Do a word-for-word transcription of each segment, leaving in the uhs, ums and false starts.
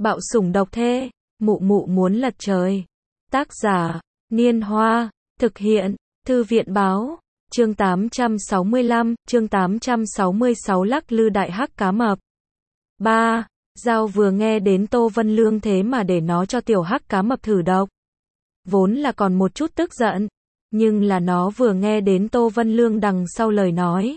Bạo sủng độc thê, mụ mụ muốn lật trời. Tác giả, Niên Hoa, thực hiện, Thư viện báo, chương tám trăm sáu mươi lăm, chương tám trăm sáu mươi sáu lắc lư đại hắc cá mập. ba. Giao vừa nghe đến Tô Vân Lương thế mà để nó cho tiểu hắc cá mập thử độc. Vốn là còn một chút tức giận, nhưng là nó vừa nghe đến Tô Vân Lương đằng sau lời nói.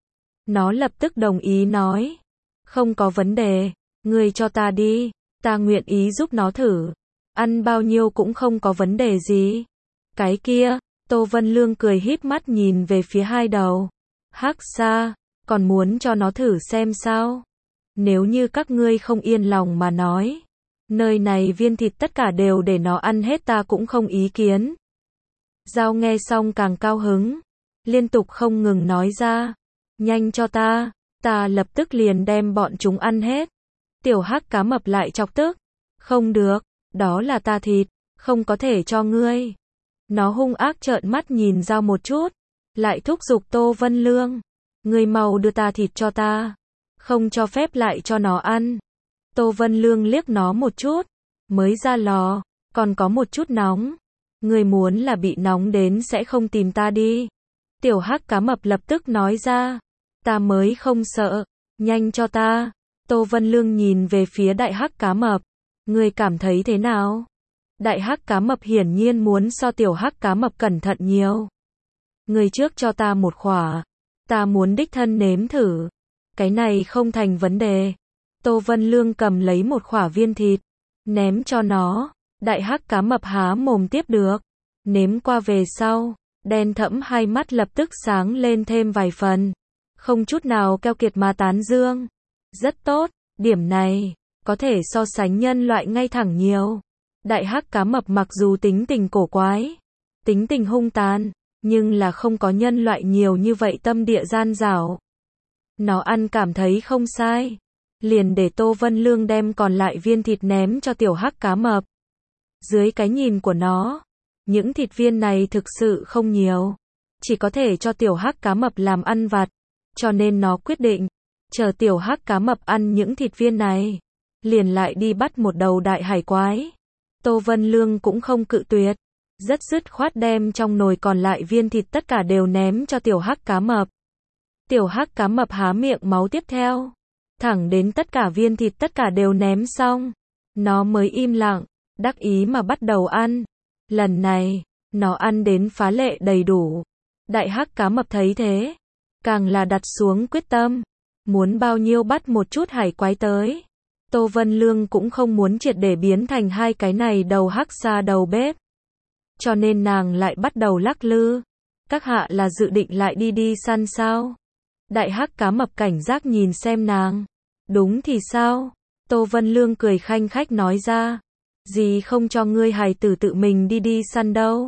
Nó lập tức đồng ý nói. Không có vấn đề, ngươi cho ta đi, ta nguyện ý giúp nó thử. Ăn bao nhiêu cũng không có vấn đề gì. Cái kia, Tô Vân Lương cười híp mắt nhìn về phía hai đầu. Hắc xa, còn muốn cho nó thử xem sao? Nếu như các ngươi không yên lòng mà nói, nơi này viên thịt tất cả đều để nó ăn hết ta cũng không ý kiến. Giao nghe xong càng cao hứng, liên tục không ngừng nói ra. Nhanh cho ta, ta lập tức liền đem bọn chúng ăn hết. Tiểu hắc cá mập lại chọc tức. Không được, đó là ta thịt, không có thể cho ngươi. Nó hung ác trợn mắt nhìn Giao một chút, lại thúc giục Tô Vân Lương. Ngươi mau đưa ta thịt cho ta, không cho phép lại cho nó ăn. Tô Vân Lương liếc nó một chút, mới ra lò, còn có một chút nóng. Ngươi muốn là bị nóng đến sẽ không tìm ta đi. Tiểu hắc cá mập lập tức nói ra. Ta mới không sợ, nhanh cho ta. Tô Vân Lương nhìn về phía đại hắc cá mập. Ngươi cảm thấy thế nào? Đại hắc cá mập hiển nhiên muốn so tiểu hắc cá mập cẩn thận nhiều. Ngươi trước cho ta một khỏa, ta muốn đích thân nếm thử. Cái này không thành vấn đề. Tô Vân Lương cầm lấy một khỏa viên thịt, ném cho nó. Đại hắc cá mập há mồm tiếp được. Nếm qua về sau, đen thẫm hai mắt lập tức sáng lên thêm vài phần. Không chút nào keo kiệt mà tán dương. Rất tốt, điểm này, có thể so sánh nhân loại ngay thẳng nhiều. Đại hắc cá mập mặc dù tính tình cổ quái, tính tình hung tàn, nhưng là không có nhân loại nhiều như vậy tâm địa gian dảo. Nó ăn cảm thấy không sai, liền để Tô Vân Lương đem còn lại viên thịt ném cho tiểu hắc cá mập. Dưới cái nhìn của nó, những thịt viên này thực sự không nhiều, chỉ có thể cho tiểu hắc cá mập làm ăn vặt, cho nên nó quyết định, chờ tiểu hắc cá mập ăn những thịt viên này, liền lại đi bắt một đầu đại hải quái. Tô Vân Lương cũng không cự tuyệt, rất dứt khoát đem trong nồi còn lại viên thịt tất cả đều ném cho tiểu hắc cá mập. Tiểu hắc cá mập há miệng máu tiếp theo, thẳng đến tất cả viên thịt tất cả đều ném xong, nó mới im lặng, đắc ý mà bắt đầu ăn. Lần này, nó ăn đến phá lệ đầy đủ. Đại hắc cá mập thấy thế, càng là đặt xuống quyết tâm, muốn bao nhiêu bắt một chút hải quái tới. Tô Vân Lương cũng không muốn triệt để biến thành hai cái này đầu hắc xa đầu bếp. Cho nên nàng lại bắt đầu lắc lư. Các hạ là dự định lại đi đi săn sao? Đại hắc cá mập cảnh giác nhìn xem nàng. Đúng thì sao? Tô Vân Lương cười khanh khách nói ra. Gì không cho ngươi hài tử tự mình đi đi săn đâu.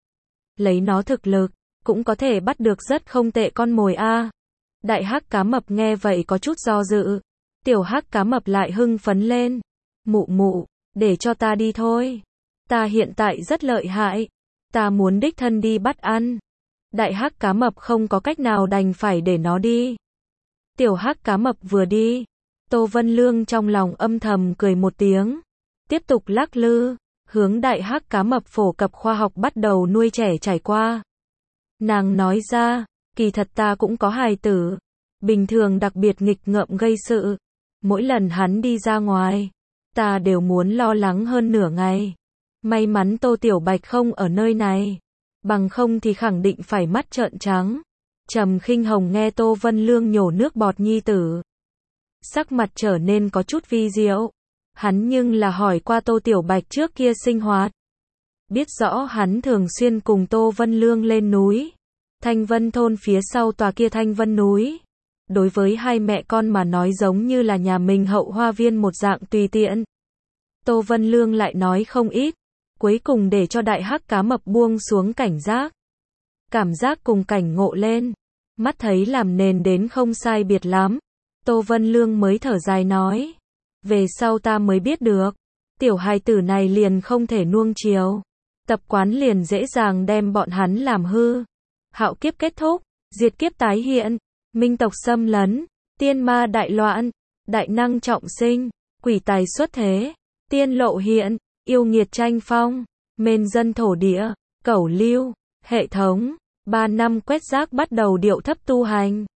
Lấy nó thực lực, cũng có thể bắt được rất không tệ con mồi a. Đại hắc cá mập nghe vậy có chút do dự. Tiểu hắc cá mập lại hưng phấn lên. Mụ mụ, để cho ta đi thôi. Ta hiện tại rất lợi hại. Ta muốn đích thân đi bắt ăn. Đại hắc cá mập không có cách nào đành phải để nó đi. Tiểu hắc cá mập vừa đi, Tô Vân Lương trong lòng âm thầm cười một tiếng. Tiếp tục lắc lư, hướng đại hắc cá mập phổ cập khoa học bắt đầu nuôi trẻ trải qua. Nàng nói ra, kỳ thật ta cũng có hài tử. Bình thường đặc biệt nghịch ngợm gây sự. Mỗi lần hắn đi ra ngoài, ta đều muốn lo lắng hơn nửa ngày. May mắn Tô Tiểu Bạch không ở nơi này. Bằng không thì khẳng định phải mắt trợn trắng. Trầm Khinh Hồng nghe Tô Vân Lương nhổ nước bọt nhi tử, sắc mặt trở nên có chút vi diệu. Hắn nhưng là hỏi qua Tô Tiểu Bạch trước kia sinh hoạt. Biết rõ hắn thường xuyên cùng Tô Vân Lương lên núi. Thanh Vân thôn phía sau tòa kia Thanh Vân núi. Đối với hai mẹ con mà nói giống như là nhà mình hậu hoa viên một dạng tùy tiện. Tô Vân Lương lại nói không ít. Cuối cùng để cho đại hắc cá mập buông xuống cảnh giác. Cảm giác cùng cảnh ngộ lên. Mắt thấy làm nền đến không sai biệt lắm. Tô Vân Lương mới thở dài nói. Về sau ta mới biết được. Tiểu hài tử này liền không thể nuông chiều. Tập quán liền dễ dàng đem bọn hắn làm hư. Hạo kiếp kết thúc. Diệt kiếp tái hiện. Minh tộc xâm lấn. Tiên ma đại loạn. Đại năng trọng sinh. Quỷ tài xuất thế. tiên lộ hiện, yêu nghiệt tranh phong, mên dân thổ địa, cẩu lưu, hệ thống, ba năm quét rác bắt đầu điệu thấp tu hành.